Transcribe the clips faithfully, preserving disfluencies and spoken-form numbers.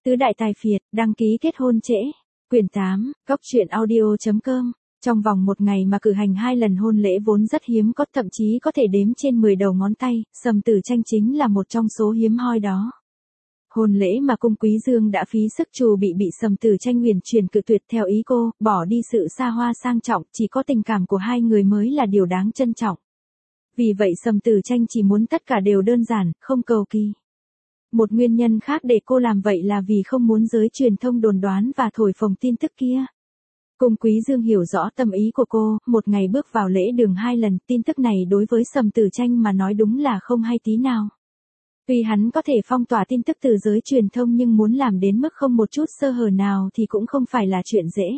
Tứ đại tài phiệt, đăng ký kết hôn trễ. Quyển tám, Cóc truyện audio chấm com. Trong vòng một ngày mà cử hành hai lần hôn lễ vốn rất hiếm có, thậm chí có thể đếm trên mười đầu ngón tay, Sầm Tử Tranh chính là một trong số hiếm hoi đó. Hôn lễ mà Cung Quý Dương đã phí sức trù bị bị Sầm Tử Tranh huyền truyền cự tuyệt theo ý cô, bỏ đi sự xa hoa sang trọng, chỉ có tình cảm của hai người mới là điều đáng trân trọng. Vì vậy Sầm Tử Tranh chỉ muốn tất cả đều đơn giản, không cầu kỳ. Một nguyên nhân khác để cô làm vậy là vì không muốn giới truyền thông đồn đoán và thổi phồng tin tức kia. Cung Quý Dương hiểu rõ tâm ý của cô, một ngày bước vào lễ đường hai lần, tin tức này đối với Sầm Tử Tranh mà nói đúng là không hay tí nào. Tuy hắn có thể phong tỏa tin tức từ giới truyền thông nhưng muốn làm đến mức không một chút sơ hở nào thì cũng không phải là chuyện dễ.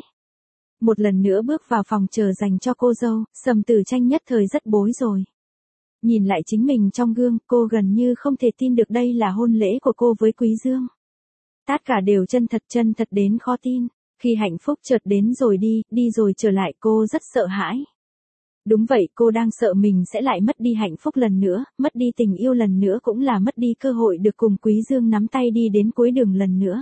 Một lần nữa bước vào phòng chờ dành cho cô dâu, Sầm Tử Tranh nhất thời rất bối rối. Nhìn lại chính mình trong gương, cô gần như không thể tin được đây là hôn lễ của cô với Quý Dương. Tất cả đều chân thật chân thật đến khó tin. Khi hạnh phúc chợt đến rồi đi, đi rồi trở lại, cô rất sợ hãi. Đúng vậy, cô đang sợ mình sẽ lại mất đi hạnh phúc lần nữa, mất đi tình yêu lần nữa, cũng là mất đi cơ hội được cùng Quý Dương nắm tay đi đến cuối đường lần nữa.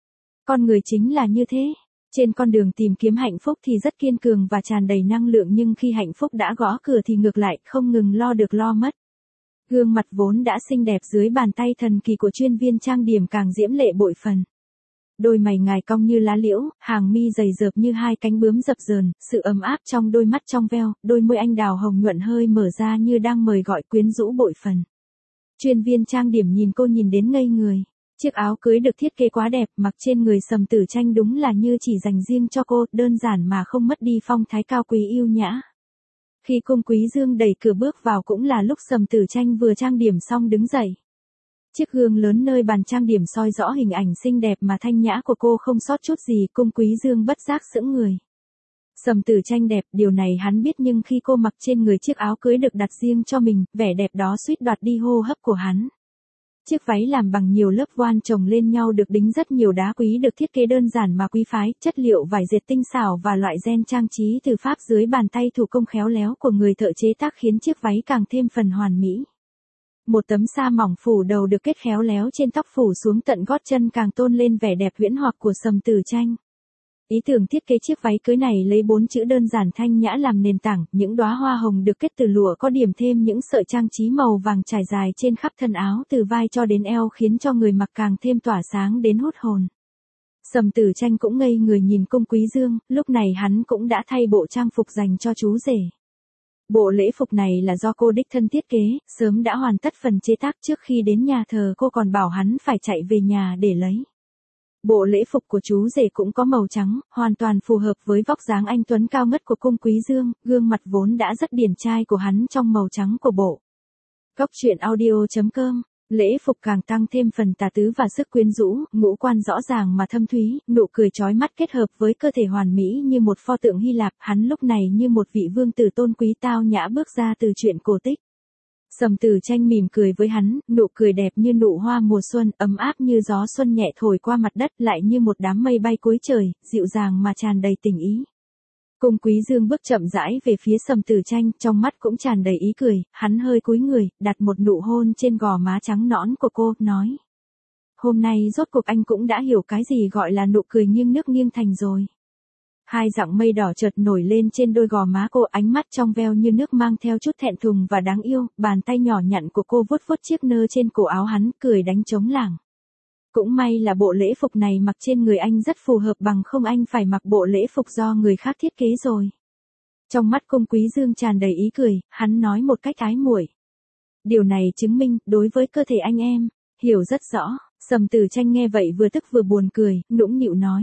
Con người chính là như thế. Trên con đường tìm kiếm hạnh phúc thì rất kiên cường và tràn đầy năng lượng, nhưng khi hạnh phúc đã gõ cửa thì ngược lại, không ngừng lo được lo mất. Gương mặt vốn đã xinh đẹp dưới bàn tay thần kỳ của chuyên viên trang điểm càng diễm lệ bội phần. Đôi mày ngài cong như lá liễu, hàng mi dày dợp như hai cánh bướm dập dờn, sự ấm áp trong đôi mắt trong veo, đôi môi anh đào hồng nhuận hơi mở ra như đang mời gọi, quyến rũ bội phần. Chuyên viên trang điểm nhìn cô nhìn đến ngây người. Chiếc áo cưới được thiết kế quá đẹp, mặc trên người Sầm Tử Tranh đúng là như chỉ dành riêng cho cô, đơn giản mà không mất đi phong thái cao quý yêu nhã. Khi Cung Quý Dương đẩy cửa bước vào cũng là lúc Sầm Tử Tranh vừa trang điểm xong đứng dậy. Chiếc gương lớn nơi bàn trang điểm soi rõ hình ảnh xinh đẹp mà thanh nhã của cô không sót chút gì, Cung Quý Dương bất giác sững người. Sầm Tử Tranh đẹp, điều này hắn biết, nhưng khi cô mặc trên người chiếc áo cưới được đặt riêng cho mình, vẻ đẹp đó suýt đoạt đi hô hấp của hắn. Chiếc váy làm bằng nhiều lớp voan chồng lên nhau, được đính rất nhiều đá quý, được thiết kế đơn giản mà quý phái, chất liệu vải dệt tinh xảo và loại ren trang trí từ Pháp dưới bàn tay thủ công khéo léo của người thợ chế tác khiến chiếc váy càng thêm phần hoàn mỹ. Một tấm sa mỏng phủ đầu được kết khéo léo trên tóc phủ xuống tận gót chân càng tôn lên vẻ đẹp huyễn hoặc của Sầm Tử Tranh. Ý tưởng thiết kế chiếc váy cưới này lấy bốn chữ đơn giản thanh nhã làm nền tảng, những đóa hoa hồng được kết từ lụa có điểm thêm những sợi trang trí màu vàng trải dài trên khắp thân áo từ vai cho đến eo khiến cho người mặc càng thêm tỏa sáng đến hút hồn. Sầm Tử Tranh cũng ngây người nhìn Cung Quý Dương, lúc này hắn cũng đã thay bộ trang phục dành cho chú rể. Bộ lễ phục này là do cô đích thân thiết kế, sớm đã hoàn tất phần chế tác, trước khi đến nhà thờ cô còn bảo hắn phải chạy về nhà để lấy. Bộ lễ phục của chú rể cũng có màu trắng, hoàn toàn phù hợp với vóc dáng anh tuấn cao ngất của Cung Quý Dương, gương mặt vốn đã rất điển trai của hắn trong màu trắng của bộ. Cóc truyện audio chấm com. Lễ phục càng tăng thêm phần tà tứ và sức quyến rũ, ngũ quan rõ ràng mà thâm thúy, nụ cười chói mắt kết hợp với cơ thể hoàn mỹ như một pho tượng Hy Lạp, hắn lúc này như một vị vương tử tôn quý tao nhã bước ra từ truyện cổ tích. Sầm Tử Tranh mỉm cười với hắn, nụ cười đẹp như nụ hoa mùa xuân, ấm áp như gió xuân nhẹ thổi qua mặt đất, lại như một đám mây bay cuối trời, dịu dàng mà tràn đầy tình ý. Cung Quý Dương bước chậm rãi về phía Sầm Tử Tranh, trong mắt cũng tràn đầy ý cười, hắn hơi cúi người, đặt một nụ hôn trên gò má trắng nõn của cô, nói. Hôm nay rốt cuộc anh cũng đã hiểu cái gì gọi là nụ cười nghiêng nước nghiêng thành rồi. Hai dặng mây đỏ chợt nổi lên trên đôi gò má cô, ánh mắt trong veo như nước mang theo chút thẹn thùng và đáng yêu, bàn tay nhỏ nhặn của cô vuốt vuốt chiếc nơ trên cổ áo hắn, cười đánh trống lảng. Cũng may là bộ lễ phục này mặc trên người anh rất phù hợp, bằng không anh phải mặc bộ lễ phục do người khác thiết kế rồi. Trong mắt Cung Quý Dương tràn đầy ý cười, hắn nói một cách ái muội. Điều này chứng minh, đối với cơ thể anh em, hiểu rất rõ. Sầm Tử Tranh nghe vậy vừa tức vừa buồn cười, nũng nịu nói.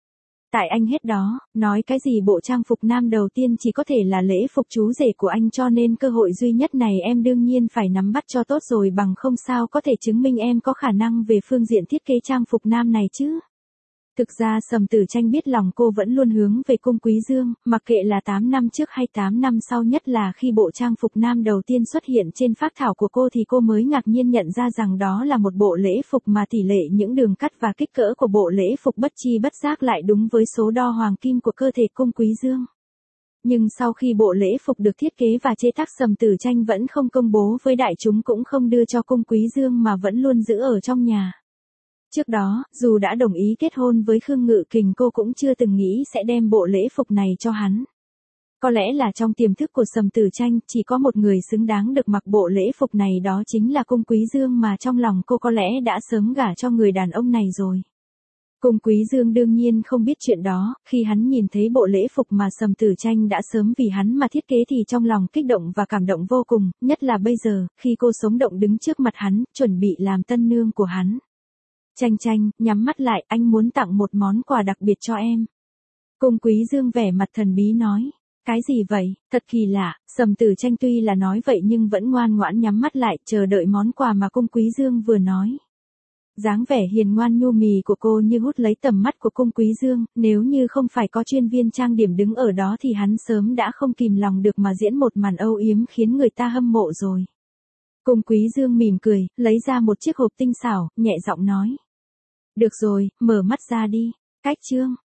Tại anh hết đó, nói cái gì bộ trang phục nam đầu tiên chỉ có thể là lễ phục chú rể của anh, cho nên cơ hội duy nhất này em đương nhiên phải nắm bắt cho tốt rồi, bằng không sao có thể chứng minh em có khả năng về phương diện thiết kế trang phục nam này chứ. Thực ra Sầm Tử Tranh biết lòng cô vẫn luôn hướng về Cung Quý Dương, mặc kệ là tám năm trước hay tám năm sau, nhất là khi bộ trang phục nam đầu tiên xuất hiện trên phác thảo của cô thì cô mới ngạc nhiên nhận ra rằng đó là một bộ lễ phục mà tỷ lệ những đường cắt và kích cỡ của bộ lễ phục bất chi bất giác lại đúng với số đo hoàng kim của cơ thể Cung Quý Dương. Nhưng sau khi bộ lễ phục được thiết kế và chế tác, Sầm Tử Tranh vẫn không công bố với đại chúng, cũng không đưa cho Cung Quý Dương mà vẫn luôn giữ ở trong nhà. Trước đó, dù đã đồng ý kết hôn với Khương Ngự Kình cô cũng chưa từng nghĩ sẽ đem bộ lễ phục này cho hắn. Có lẽ là trong tiềm thức của Sầm Tử Tranh, chỉ có một người xứng đáng được mặc bộ lễ phục này, đó chính là Cung Quý Dương, mà trong lòng cô có lẽ đã sớm gả cho người đàn ông này rồi. Cung Quý Dương đương nhiên không biết chuyện đó, khi hắn nhìn thấy bộ lễ phục mà Sầm Tử Tranh đã sớm vì hắn mà thiết kế thì trong lòng kích động và cảm động vô cùng, nhất là bây giờ, khi cô sống động đứng trước mặt hắn, chuẩn bị làm tân nương của hắn. Tranh Tranh, nhắm mắt lại, anh muốn tặng một món quà đặc biệt cho em. Cung Quý Dương vẻ mặt thần bí nói. Cái gì vậy, thật kỳ lạ, Sầm Tử Tranh tuy là nói vậy nhưng vẫn ngoan ngoãn nhắm mắt lại, chờ đợi món quà mà Cung Quý Dương vừa nói. Dáng vẻ hiền ngoan nhu mì của cô như hút lấy tầm mắt của Cung Quý Dương, nếu như không phải có chuyên viên trang điểm đứng ở đó thì hắn sớm đã không kìm lòng được mà diễn một màn âu yếm khiến người ta hâm mộ rồi. Cung Quý Dương mỉm cười, lấy ra một chiếc hộp tinh xảo, nhẹ giọng nói. Được rồi, mở mắt ra đi. Cách chương.